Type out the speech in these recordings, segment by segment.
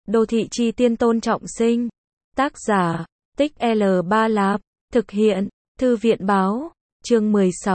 Đô thị chi tiên tôn trọng sinh. Tác giả, Tích L3 Lạp. Thực hiện, Thư viện báo. Chương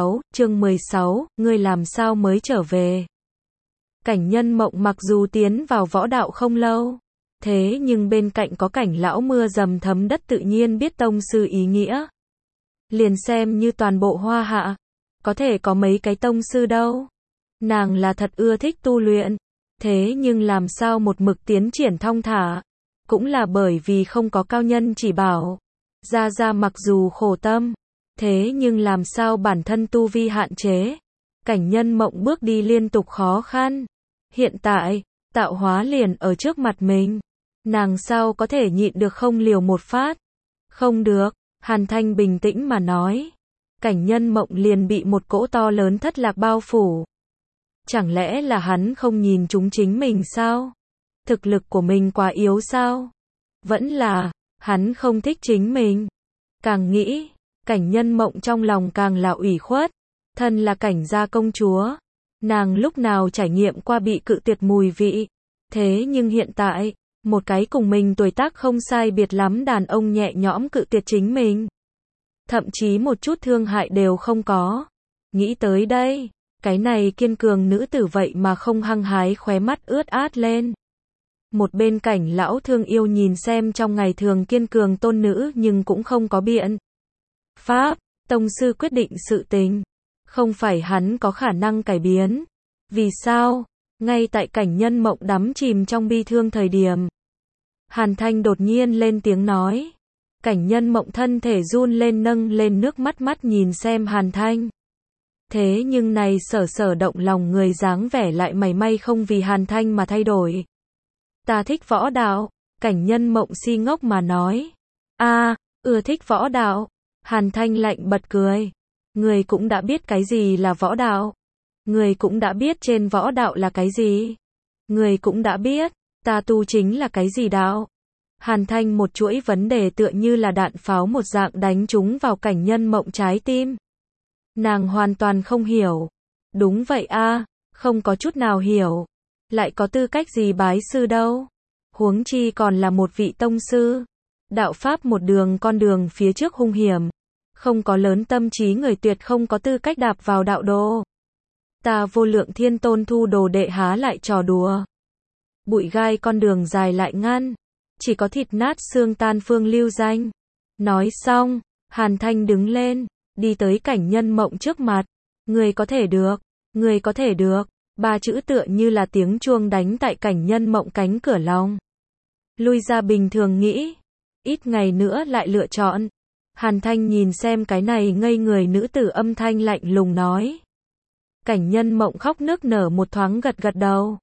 16, ngươi làm sao mới trở về? Cảnh Nhân Mộng mặc dù tiến vào võ đạo không lâu, thế nhưng bên cạnh có Cảnh lão mưa dầm thấm đất tự nhiên biết tông sư ý nghĩa. Liền xem như toàn bộ Hoa Hạ, có thể có mấy cái tông sư đâu. Nàng là thật ưa thích tu luyện, thế nhưng làm sao một mực tiến triển thong thả, cũng là bởi vì không có cao nhân chỉ bảo. Gia mặc dù khổ tâm, thế nhưng làm sao bản thân tu vi hạn chế. Cảnh Nhân Mộng bước đi liên tục khó khăn. Hiện tại, tạo hóa liền ở trước mặt mình. Nàng sao có thể nhịn được không liều một phát? Không được, Hàn Thanh bình tĩnh mà nói. Cảnh Nhân Mộng liền bị một cỗ to lớn thất lạc bao phủ. Chẳng lẽ là hắn không nhìn chúng chính mình sao? Thực lực của mình quá yếu sao? Vẫn là, hắn không thích chính mình. Càng nghĩ, Cảnh Nhân Mộng trong lòng càng là ủy khuất. Thân là Cảnh gia công chúa, nàng lúc nào trải nghiệm qua bị cự tuyệt mùi vị. Thế nhưng hiện tại, một cái cùng mình tuổi tác không sai biệt lắm đàn ông nhẹ nhõm cự tuyệt chính mình. Thậm chí một chút thương hại đều không có. Nghĩ tới đây, cái này kiên cường nữ tử vậy mà không hăng hái khóe mắt ướt át lên. Một bên Cảnh lão thương yêu nhìn xem trong ngày thường kiên cường tôn nữ nhưng cũng không có biện pháp, tông sư quyết định sự tình. Không phải hắn có khả năng cải biến. Vì sao? Ngay tại Cảnh Nhân Mộng đắm chìm trong bi thương thời điểm, Hàn Thanh đột nhiên lên tiếng nói. Cảnh Nhân Mộng thân thể run lên nâng lên nước mắt nhìn xem Hàn Thanh. Thế nhưng này sở động lòng người dáng vẻ lại mảy may không vì Hàn Thanh mà thay đổi. Ta thích võ đạo, Cảnh Nhân Mộng si ngốc mà nói. Ưa thích võ đạo. Hàn Thanh lạnh bật cười. Người cũng đã biết cái gì là võ đạo. Người cũng đã biết trên võ đạo là cái gì. Người cũng đã biết, ta tu chính là cái gì đạo. Hàn Thanh một chuỗi vấn đề tựa như là đạn pháo một dạng đánh trúng vào Cảnh Nhân Mộng trái tim. Nàng hoàn toàn không hiểu. Đúng vậy không có chút nào hiểu. Lại có tư cách gì bái sư đâu. Huống chi còn là một vị tông sư. Đạo pháp một đường con đường phía trước hung hiểm. Không có lớn tâm trí người tuyệt không có tư cách đạp vào đạo đồ. Ta Vô Lượng Thiên Tôn thu đồ đệ há lại trò đùa. Bụi gai con đường dài lại ngăn. Chỉ có thịt nát xương tan phương lưu danh. Nói xong, Hàn Thanh đứng lên, đi tới Cảnh Nhân Mộng trước mặt. Người có thể được, người có thể được. Ba chữ tựa như là tiếng chuông đánh tại Cảnh Nhân Mộng cánh cửa lòng. Lui ra bình thường nghĩ, ít ngày nữa lại lựa chọn. Hàn Thanh nhìn xem cái này ngây người nữ tử âm thanh lạnh lùng nói. Cảnh Nhân Mộng khóc nức nở một thoáng gật gật đầu.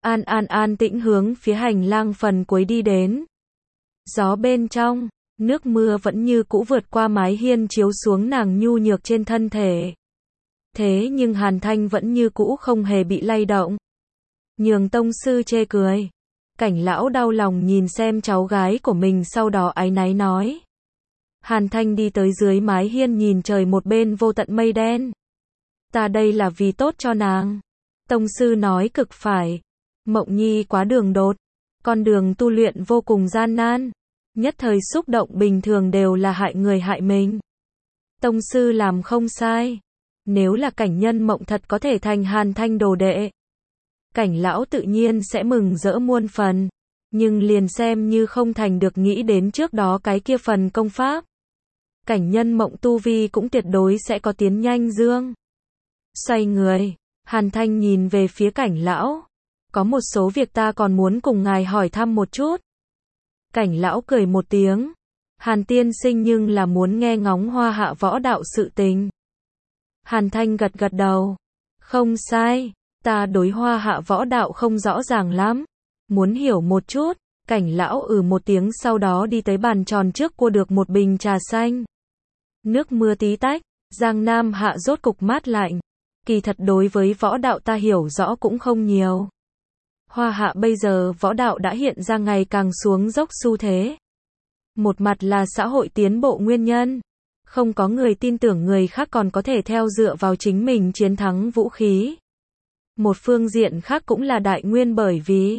An tĩnh hướng phía hành lang phần cuối đi đến. Gió bên trong, nước mưa vẫn như cũ vượt qua mái hiên chiếu xuống nàng nhu nhược trên thân thể. Thế nhưng Hàn Thanh vẫn như cũ không hề bị lay động. Nhường tông sư chê cười. Cảnh lão đau lòng nhìn xem cháu gái của mình sau đó áy náy nói. Hàn Thanh đi tới dưới mái hiên nhìn trời một bên vô tận mây đen. Ta đây là vì tốt cho nàng. Tông sư nói cực phải. Mộng nhi quá đường đột. Con đường tu luyện vô cùng gian nan. Nhất thời xúc động bình thường đều là hại người hại mình. Tông sư làm không sai. Nếu là Cảnh Nhân Mộng thật có thể thành Hàn Thanh đồ đệ, Cảnh lão tự nhiên sẽ mừng rỡ muôn phần. Nhưng liền xem như không thành được nghĩ đến trước đó cái kia phần công pháp. Cảnh Nhân Mộng tu vi cũng tuyệt đối sẽ có tiến nhanh dương. Xoay người, Hàn Thanh nhìn về phía Cảnh lão. Có một số việc ta còn muốn cùng ngài hỏi thăm một chút. Cảnh lão cười một tiếng. Hàn tiên sinh nhưng là muốn nghe ngóng Hoa Hạ võ đạo sự tình. Hàn Thanh gật gật đầu. Không sai, ta đối Hoa Hạ võ đạo không rõ ràng lắm. Muốn hiểu một chút. Cảnh lão một tiếng sau đó đi tới bàn tròn trước cua được một bình trà xanh. Nước mưa tí tách, Giang Nam Hạ rốt cục mát lạnh. Kỳ thật đối với võ đạo ta hiểu rõ cũng không nhiều. Hoa Hạ bây giờ võ đạo đã hiện ra ngày càng xuống dốc xu thế. Một mặt là xã hội tiến bộ nguyên nhân. Không có người tin tưởng người khác còn có thể theo dựa vào chính mình chiến thắng vũ khí. Một phương diện khác cũng là đại nguyên bởi vì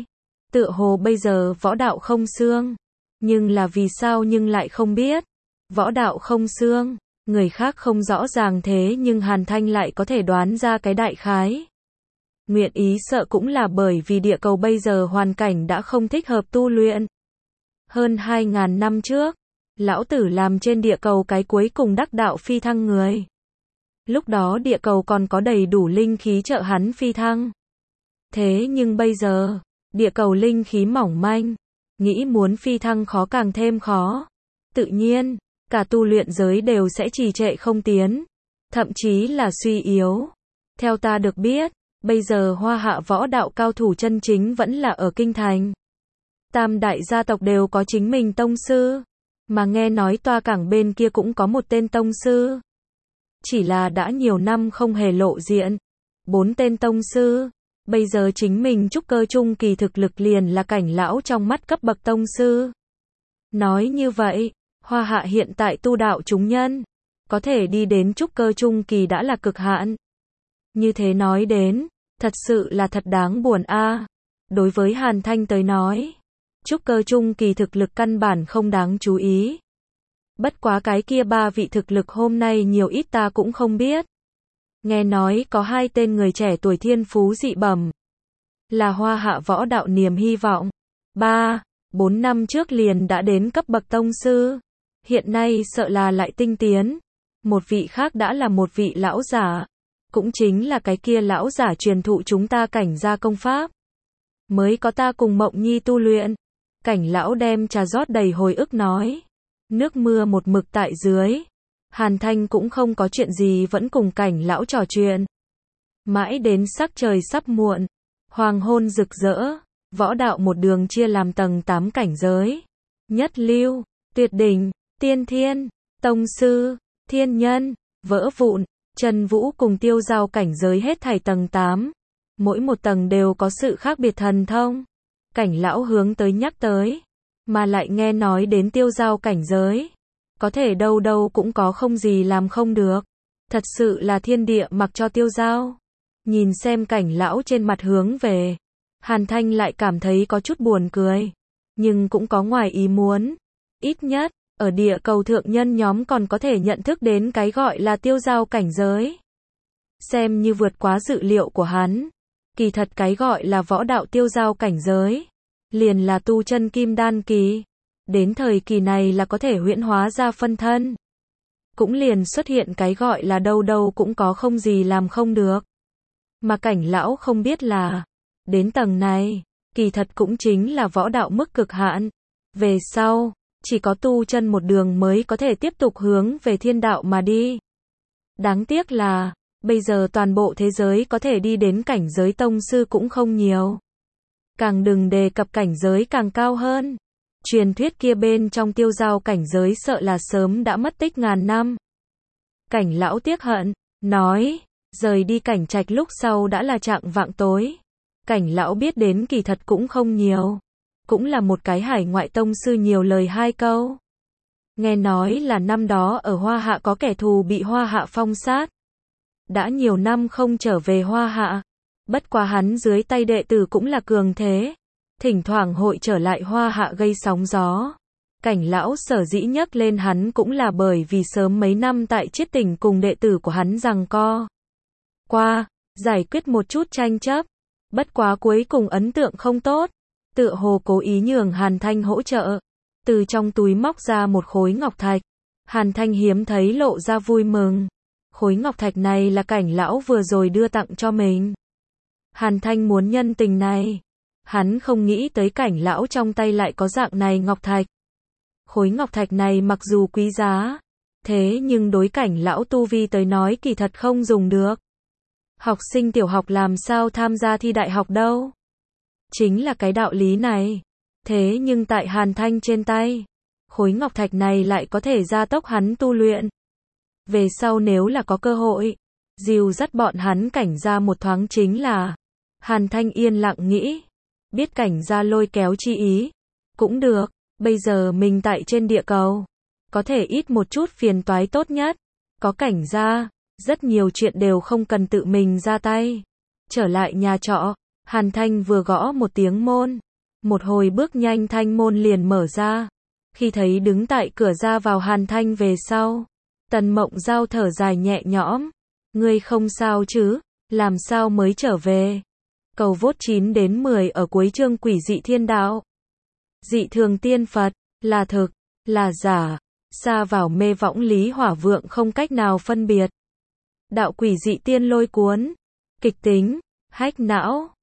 Tựa hồ bây giờ võ đạo không xương. Nhưng là vì sao nhưng lại không biết. Võ đạo không xương, người khác không rõ ràng thế nhưng Hàn Thanh lại có thể đoán ra cái đại khái. Nguyện ý sợ cũng là bởi vì địa cầu bây giờ hoàn cảnh đã không thích hợp tu luyện. Hơn 2.000 năm trước, lão tử làm trên địa cầu cái cuối cùng đắc đạo phi thăng người. Lúc đó địa cầu còn có đầy đủ linh khí trợ hắn phi thăng. Thế nhưng bây giờ, địa cầu linh khí mỏng manh, nghĩ muốn phi thăng khó càng thêm khó. Tự nhiên, cả tu luyện giới đều sẽ trì trệ không tiến, thậm chí là suy yếu. Theo ta được biết, bây giờ Hoa Hạ võ đạo cao thủ chân chính vẫn là ở kinh thành. Tam đại gia tộc đều có chính mình tông sư, mà nghe nói Toa Cảng bên kia cũng có một tên tông sư. Chỉ là đã nhiều năm không hề lộ diện. 4 tên tông sư, bây giờ chính mình trúc cơ trung kỳ thực lực liền là cảnh lão trong mắt cấp bậc tông sư. Nói như vậy, Hoa Hạ hiện tại tu đạo chúng nhân, có thể đi đến trúc cơ trung kỳ đã là cực hạn. Như thế nói đến, thật sự là thật đáng buồn a. Đối với Hàn Thanh tới nói, trúc cơ trung kỳ thực lực căn bản không đáng chú ý. Bất quá cái kia 3 vị thực lực hôm nay nhiều ít ta cũng không biết. Nghe nói có 2 tên người trẻ tuổi thiên phú dị bẩm, là Hoa Hạ võ đạo niềm hy vọng. 3-4 năm trước liền đã đến cấp bậc tông sư. Hiện nay sợ là lại tinh tiến. Một vị khác đã là một vị lão giả. Cũng chính là cái kia lão giả truyền thụ chúng ta cảnh gia công pháp. Mới có ta cùng Mộng Nhi tu luyện. Cảnh lão đem trà rót đầy hồi ức nói. Nước mưa một mực tại dưới. Hàn Thanh cũng không có chuyện gì vẫn cùng cảnh lão trò chuyện. Mãi đến sắc trời sắp muộn. Hoàng hôn rực rỡ. Võ đạo một đường chia làm tầng 8 cảnh giới. Nhất lưu, tuyệt đỉnh, tiên thiên, tông sư, thiên nhân, vỡ vụn, Trần Vũ cùng Tiêu Giao cảnh giới hết thảy tầng 8. Mỗi một tầng đều có sự khác biệt thần thông. Cảnh lão hướng tới nhắc tới. Mà lại nghe nói đến Tiêu Giao cảnh giới. Có thể đâu đâu cũng có không gì làm không được. Thật sự là thiên địa mặc cho Tiêu Giao. Nhìn xem cảnh lão trên mặt hướng về. Hàn Thanh lại cảm thấy có chút buồn cười. Nhưng cũng có ngoài ý muốn. Ít nhất, ở địa cầu thượng nhân nhóm còn có thể nhận thức đến cái gọi là Tiêu Giao cảnh giới. Xem như vượt quá dự liệu của hắn. Kỳ thật cái gọi là võ đạo Tiêu Giao cảnh giới. Liền là tu chân kim đan kỳ. Đến thời kỳ này là có thể huyễn hóa ra phân thân. Cũng liền xuất hiện cái gọi là đâu đâu cũng có không gì làm không được. Mà cảnh lão không biết là, đến tầng này, kỳ thật cũng chính là võ đạo mức cực hạn. Về sau, chỉ có tu chân một đường mới có thể tiếp tục hướng về thiên đạo mà đi. Đáng tiếc là, bây giờ toàn bộ thế giới có thể đi đến cảnh giới tông sư cũng không nhiều. Càng đừng đề cập cảnh giới càng cao hơn. Truyền thuyết kia bên trong Tiêu Giao cảnh giới sợ là sớm đã mất tích ngàn năm. Cảnh lão tiếc hận, nói, rời đi cảnh trạch lúc sau đã là trạng vạng tối. Cảnh lão biết đến kỳ thật cũng không nhiều. Cũng là một cái hải ngoại tông sư nhiều lời 2 câu. Nghe nói là năm đó ở Hoa Hạ có kẻ thù bị Hoa Hạ phong sát. Đã nhiều năm không trở về Hoa Hạ. Bất quá hắn dưới tay đệ tử cũng là cường thế. Thỉnh thoảng hội trở lại Hoa Hạ gây sóng gió. Cảnh lão sở dĩ nhắc lên hắn cũng là bởi vì sớm mấy năm tại Chiết Tỉnh cùng đệ tử của hắn giằng co qua, giải quyết một chút tranh chấp. Bất quá cuối cùng ấn tượng không tốt. Tựa hồ cố ý nhường Hàn Thanh hỗ trợ. Từ trong túi móc ra một khối ngọc thạch. Hàn Thanh hiếm thấy lộ ra vui mừng. Khối ngọc thạch này là cảnh lão vừa rồi đưa tặng cho mình. Hàn Thanh muốn nhân tình này. Hắn không nghĩ tới cảnh lão trong tay lại có dạng này ngọc thạch. Khối ngọc thạch này mặc dù quý giá, thế nhưng đối cảnh lão tu vi tới nói kỳ thật không dùng được. Học sinh tiểu học làm sao tham gia thi đại học đâu. Chính là cái đạo lý này. Thế nhưng tại Hàn Thanh trên tay, khối ngọc thạch này lại có thể gia tốc hắn tu luyện. Về sau nếu là có cơ hội, dìu dắt bọn hắn cảnh ra một thoáng chính là. Hàn Thanh yên lặng nghĩ. Biết cảnh ra lôi kéo chi ý. Cũng được, bây giờ mình tại trên địa cầu. Có thể ít một chút phiền toái tốt nhất. Có cảnh ra, rất nhiều chuyện đều không cần tự mình ra tay. Trở lại nhà trọ, Hàn Thanh vừa gõ một tiếng môn. Một hồi bước nhanh thanh môn liền mở ra. Khi thấy đứng tại cửa ra vào Hàn Thanh về sau, Tần Mộng Giao thở dài nhẹ nhõm. Ngươi không sao chứ? Làm sao mới trở về? Cầu vốt 9 đến 10 ở cuối chương Quỷ dị thiên đạo. Dị thường tiên Phật, là thực, là giả, xa vào mê võng lý hỏa vượng không cách nào phân biệt. Đạo quỷ dị tiên lôi cuốn, kịch tính, hách não.